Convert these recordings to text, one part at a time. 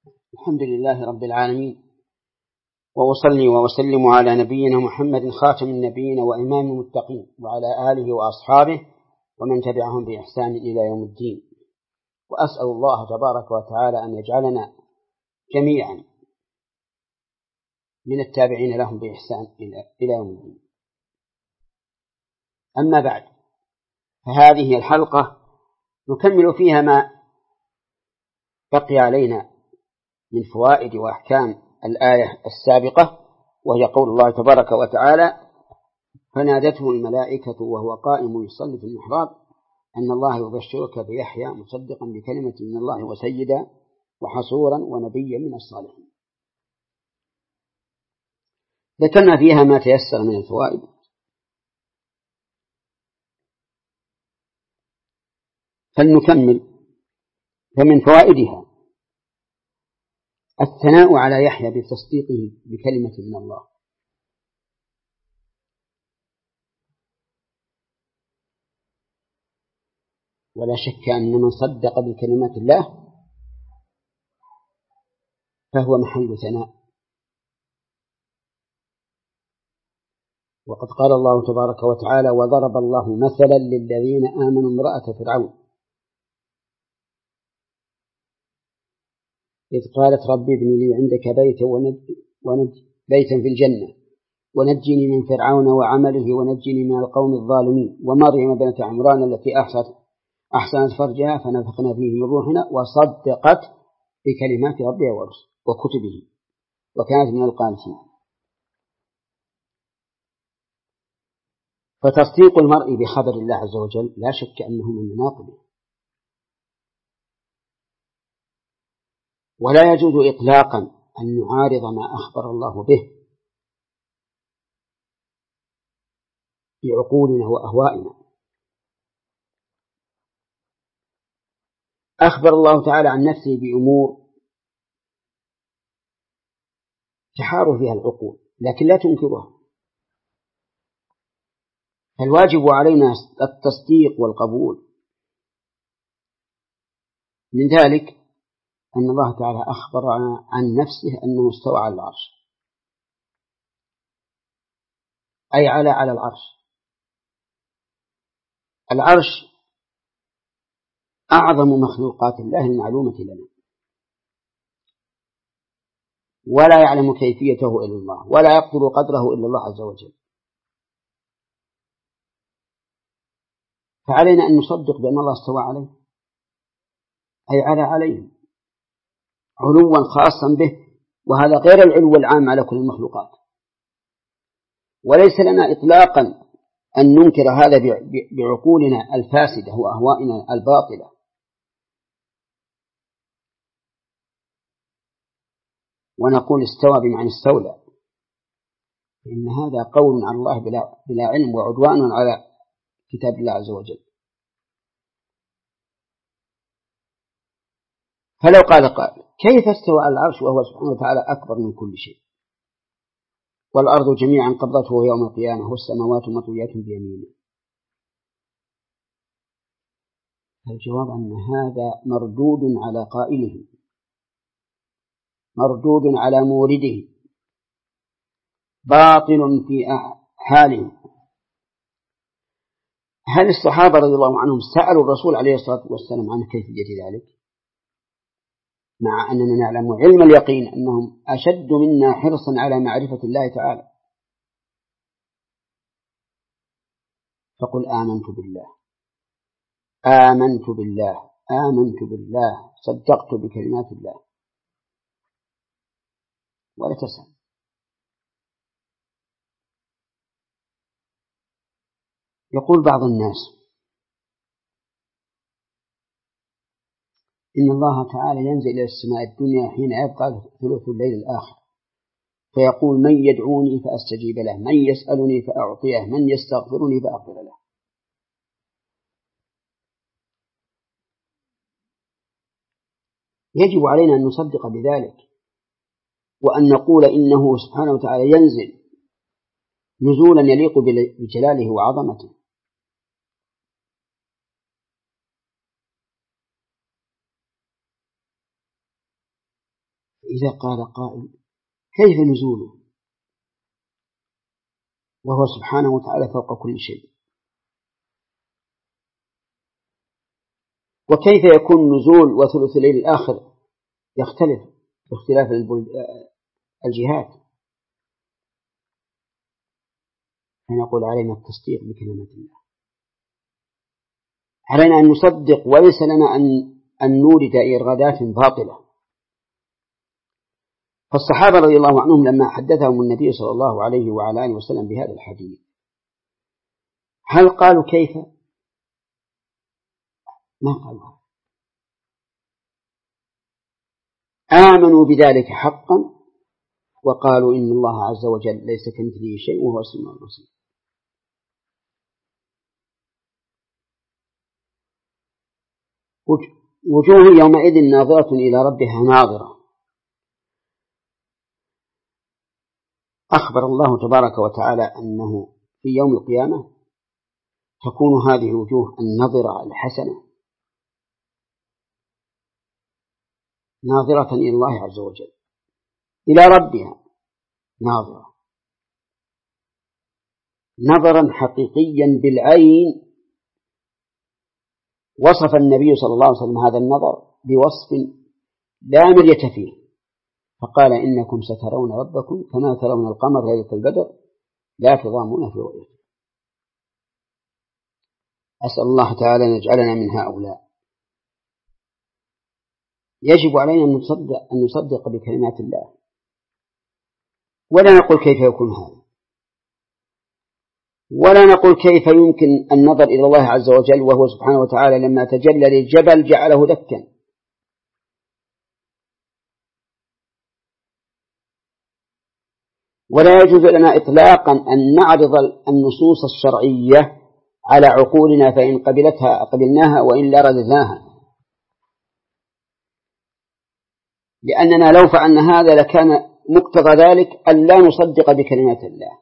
الحمد لله رب العالمين، وأصلي وأسلم على نبينا محمد خاتم النبيين وإمام المتقين، وعلى آله وأصحابه ومن تبعهم بإحسان إلى يوم الدين. وأسأل الله تبارك وتعالى أن يجعلنا جميعا من التابعين لهم بإحسان إلى يوم الدين. أما بعد، فهذه الحلقة نكمل فيها ما بقي علينا من فوائد وأحكام الآية السابقة، وهي قول الله تبارك وتعالى: فنادته الملائكة وهو قائم يصلي في المحراب أن الله يبشرك بيحيى مصدقا بكلمة من الله وسيدا وحصورا ونبيا من الصالحين. ذكرنا فيها ما تيسر من الفوائد، فلنكمل. فمن فوائدها الثناء على يحيى بتصديقه بكلمة من الله، ولا شك أن من صدق بكلمات الله فهو محل ثناء. وقد قال الله تبارك وتعالى: وضرب الله مثلا للذين آمنوا امرأة فرعون إذ قالت رب ابن لي عندك بيتا في الجنة ونجني من فرعون وعمله ونجني من القوم الظالمين ومريم بنت عمران التي أحسنت فرجها فنفخنا فيه من روحنا وصدقت بكلمات ربها وكتبه وكانت من القانتين. فتصديق المرء بخبر الله عز وجل لا شك أنه من مناقبه، ولا يجوز إطلاقا أن نعارض ما أخبر الله به بعقولنا وأهوائنا. أخبر الله تعالى عن نفسه بأمور تحار فيها العقول لكن لا تنكرها، فالواجب علينا التصديق والقبول. من ذلك أن الله تعالى أخبر عن نفسه أنه استوى على العرش، أي على العرش. العرش أعظم مخلوقات الله المعلومة لنا، ولا يعلم كيفيته إلا الله، ولا يقدر قدره إلا الله عز وجل. فعلينا أن نصدق بأن الله استوى عليه، أي عليه علوا خاصا به، وهذا غير العلو العام على كل المخلوقات. وليس لنا إطلاقا أن ننكر هذا بعقولنا الفاسدة وأهوائنا الباطلة. ونقول استوى بمعنى استولى، إن هذا قول على الله بلا علم وعدوان على كتاب الله عز وجل. فلو قال قائل: كيف استوى على العرش وهو سبحانه وتعالى أكبر من كل شيء، والأرض جميعا قبضته يوم القيامة والسماوات مطويات بيمينه؟ الجواب أن هذا مردود على قائله، مردود على مورده، باطل في حاله. هل الصحابة رضي الله عنهم سألوا الرسول عليه الصلاة والسلام عن كيفية ذلك، مع أننا نعلم علم اليقين أنهم أشد منا حرصا على معرفة الله تعالى؟ فقل آمنت بالله صدقت بكلمات الله، ولا تسأل. يقول بعض الناس إن الله تعالى ينزل إلى السماء الدنيا حين يبقى ثلث الليل الآخر، فيقول: من يدعوني فأستجيب له، من يسألني فأعطيه، من يستغفرني فأغفر له. يجب علينا أن نصدق بذلك، وأن نقول إنه سبحانه وتعالى ينزل نزولا يليق بجلاله وعظمته. إذا قال قائل كيف نزوله وهو سبحانه وتعالى فوق كل شيء؟ وكيف يكون نزول وثلث الليل الآخر يختلف باختلاف الجهات؟ فنقول علينا التصديق بكلمة الله، علينا أن نصدق، وليس لنا أن نورد إرغادات باطلة. فالصحابة رضي الله عنهم لما حدثهم النبي صلى الله عليه وعلى آله وسلم بهذا الحديث هل قالوا كيف؟ ما قالوا، آمنوا بذلك حقا وقالوا إن الله عز وجل ليس كمثله شيء وهو السميع البصير. وجوه يومئذ ناظرة إلى ربها ناظرة. أخبر الله تبارك وتعالى أنه في يوم القيامة تكون هذه الوجوه النظرة الحسنة ناظرة إلى الله عز وجل، إلى ربها ناظرة نظرا حقيقيا بالعين. وصف النبي صلى الله عليه وسلم هذا النظر بوصف لا مرية فيه، فقال إنكم سترون ربكم كما ترون القمر ليلة البدر لا تضامون في رؤيته. أسأل الله تعالى أن يجعلنا من هؤلاء. يجب علينا أن نصدق بكلمات الله، ولا نقول كيف يكون هذا، ولا نقول كيف يمكن النظر إلى الله عز وجل وهو سبحانه وتعالى لما تجلى للجبل جعله دكا. ولا يجوز لنا إطلاقا أن نعرض النصوص الشرعية على عقولنا، فإن قبلتها قبلناها وإن لا رددناها، لأننا لو فعلنا هذا لكان مقتضى ذلك أن لا نصدق بكلمات الله،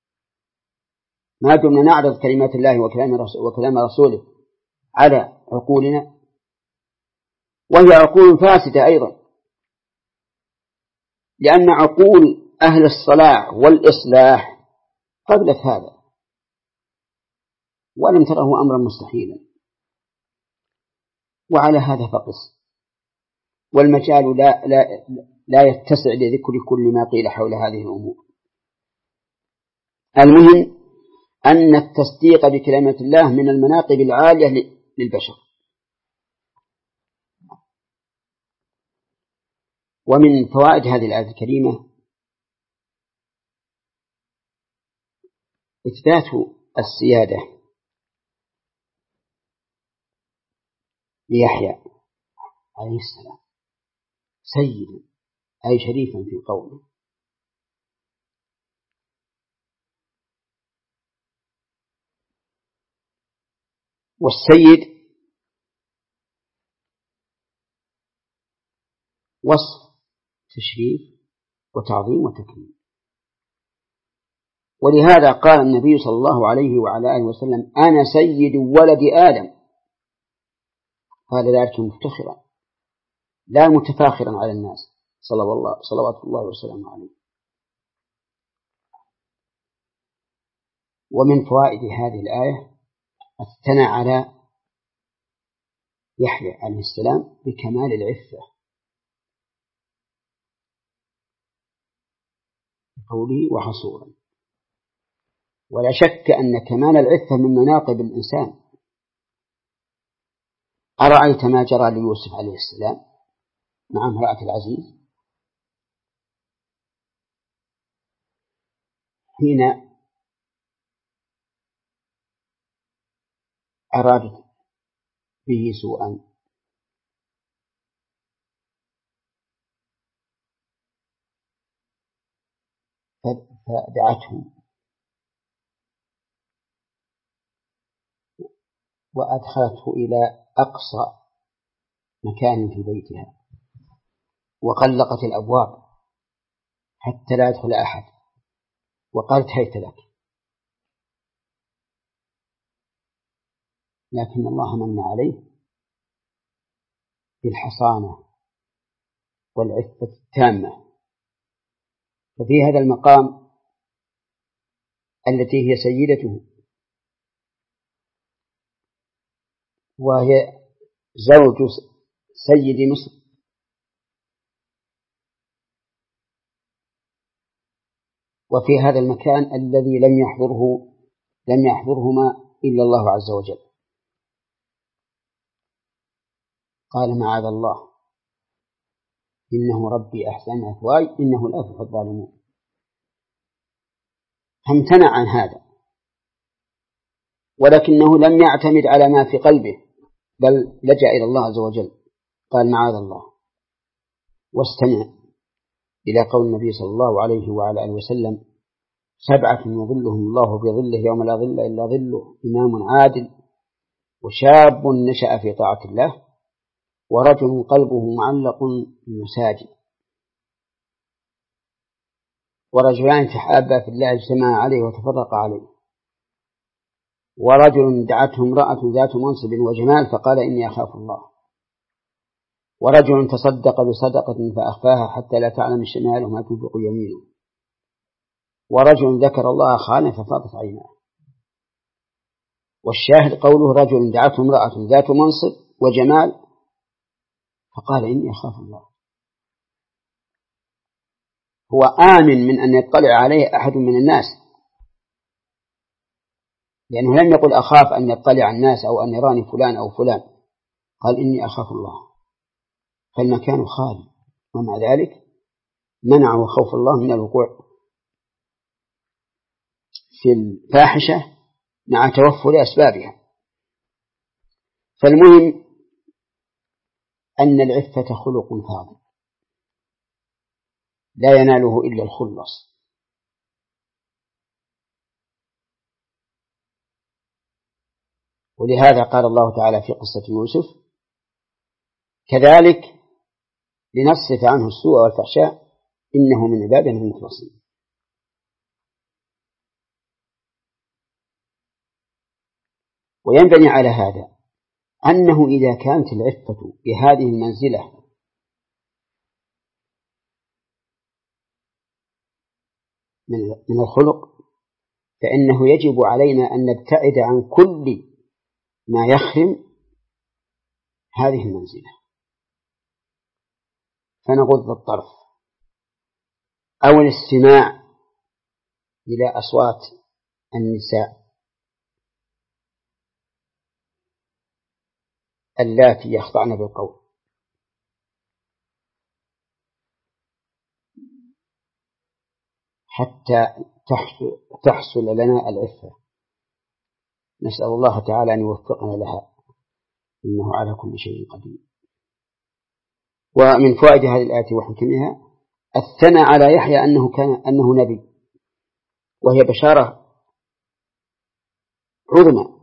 ما دمنا نعرض كلمات الله وكلام رسوله على عقولنا، وهي عقول فاسدة أيضا، لأن عقول أهل الصلاح والإصلاح قبلت هذا ولم تره أمرا مستحيلا. وعلى هذا فقس، والمجال لا يتسع لذكر كل ما قيل حول هذه الأمور. المهم أن التصديق بكلمة الله من المناقب العالية للبشر. ومن فوائد هذه الآية الكريمة إثبات السيادة ليحيى عليه السلام سيدا أي شريفا في قوله، والسيد وصف تشريف وتعظيم وتكريم. ولهذا قال النبي صلى الله عليه وعلى آله وسلم أنا سيد ولد آدم، قال ذلك مفتخرا لا متفاخرا على الناس صلوات الله وسلامه عليه. ومن فوائد هذه الآية الثناء على يحيى عليه السلام بكمال العفة، قوله وحصورا. ولا شك أن كمال العفة من مناقب الإنسان. أرأيت ما جرى ليوسف عليه السلام مع امرأة العزيز حين أرادت به سوءا فدعته وأدخلته إلى أقصى مكان في بيتها وغلقت الأبواب حتى لا يدخل أحد، وقالت هيت لك، لكن الله من عليه بالحصانة والعفة التامة. ففي هذا المقام التي هي سيدته وهي زوج سيد مصر وفي هذا المكان الذي لم يحضرهما إلا الله عز وجل، قال معاذ الله إنه ربي أحسن مثواي إنه لا يفلح الظالمون. فامتنع عن هذا، ولكنه لم يعتمد على ما في قلبه، بل لجأ إلى الله عز وجل، قال معاذ الله. واستمع إلى قول النبي صلى الله عليه وعلى آله وسلم: 7 يظلهم الله في ظله يوم لا ظل إلا ظله: إمام عادل، وشاب نشأ في طاعة الله، ورجل قلبه معلق بالمساجد، ورجلان تحابا في الله اجتمعا عليه وتفرقا عليه، ورجل دعته امرأة ذات منصب وجمال فقال إني أخاف الله، ورجل تصدق بصدقة فأخفاها حتى لا تعلم شماله ما تنفق يمينه، ورجل ذكر الله خاليا ففاضت عيناه. والشاهد قوله: رجل دعته امرأة ذات منصب وجمال فقال إني أخاف الله. هو آمن من أن يطلع عليه أحد من الناس، لأنه لم يقل أخاف أن يطلع الناس أو أن يراني فلان أو فلان، قال إني أخاف الله، فالمكان خالي، ومع ذلك منعه خوف الله من الوقوع في الفاحشة مع توفر أسبابها. فالمهم أن العفة خلق فاضل لا يناله إلا الخلص، ولهذا قال الله تعالى في قصة يوسف: كذلك لنصرف عنه السوء والفحشاء إنه من عبادنا المخلصين. وينبني على هذا أنه إذا كانت العفة بهذه المنزلة من الخلق، فإنه يجب علينا أن نبتعد عن كل ما يخرم هذه المنزلة، فنغض الطرف أو الاستماع إلى أصوات النساء اللاتي يخضعن بالقول، حتى تحصل لنا العفة. نسأل الله تعالى أن يوفقنا لها إنه على كل شيء قدير. ومن فوائد هذه الآية وحكمها الثناء على يحيى أنه نبي، وهي بشارة عظمى،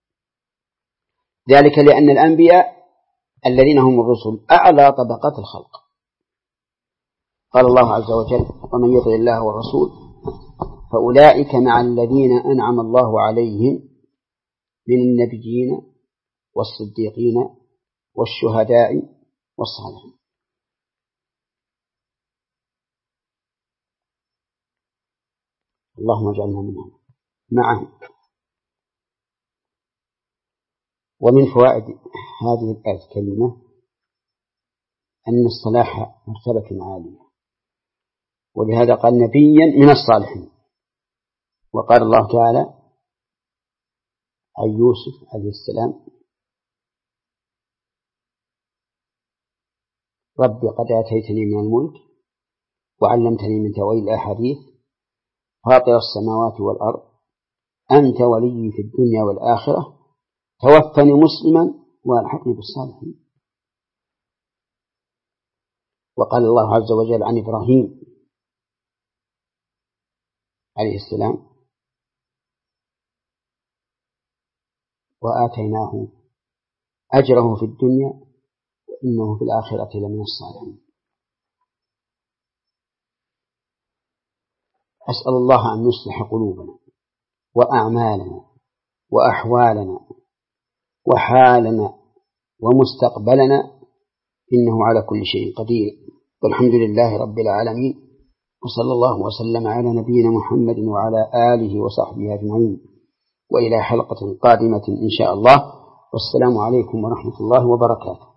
ذلك لأن الأنبياء الذين هم الرسل أعلى طبقات الخلق. قال الله عز وجل: ومن يطع الله والرسول فأولئك مع الذين أنعم الله عليهم من النبيين والصديقين والشهداء والصالحين. اللهم اجعلنا منهم معهم. ومن فوائد هذه الآية الكريمة أن الصلاح مرتبة عالية، ولهذا قال نبيا من الصالحين. وقال الله تعالى عن يوسف عليه السلام: رب قد آتيتني من الملك وعلمتني من تأويل الأحاديث فاطر السماوات والأرض أنت ولي في الدنيا والآخرة توفني مسلما والحقني بالصالحين. وقال الله عز وجل عن إبراهيم عليه السلام: وآتيناه أجره في الدنيا وإنه في الآخرة لمن الصالحين. أسأل الله أن يصلح قلوبنا وأعمالنا وأحوالنا وحالنا ومستقبلنا إنه على كل شيء قدير. والحمد لله رب العالمين، وصلى الله وسلم على نبينا محمد وعلى آله وصحبه أجمعين، وإلى حلقة قادمة إن شاء الله، والسلام عليكم ورحمة الله وبركاته.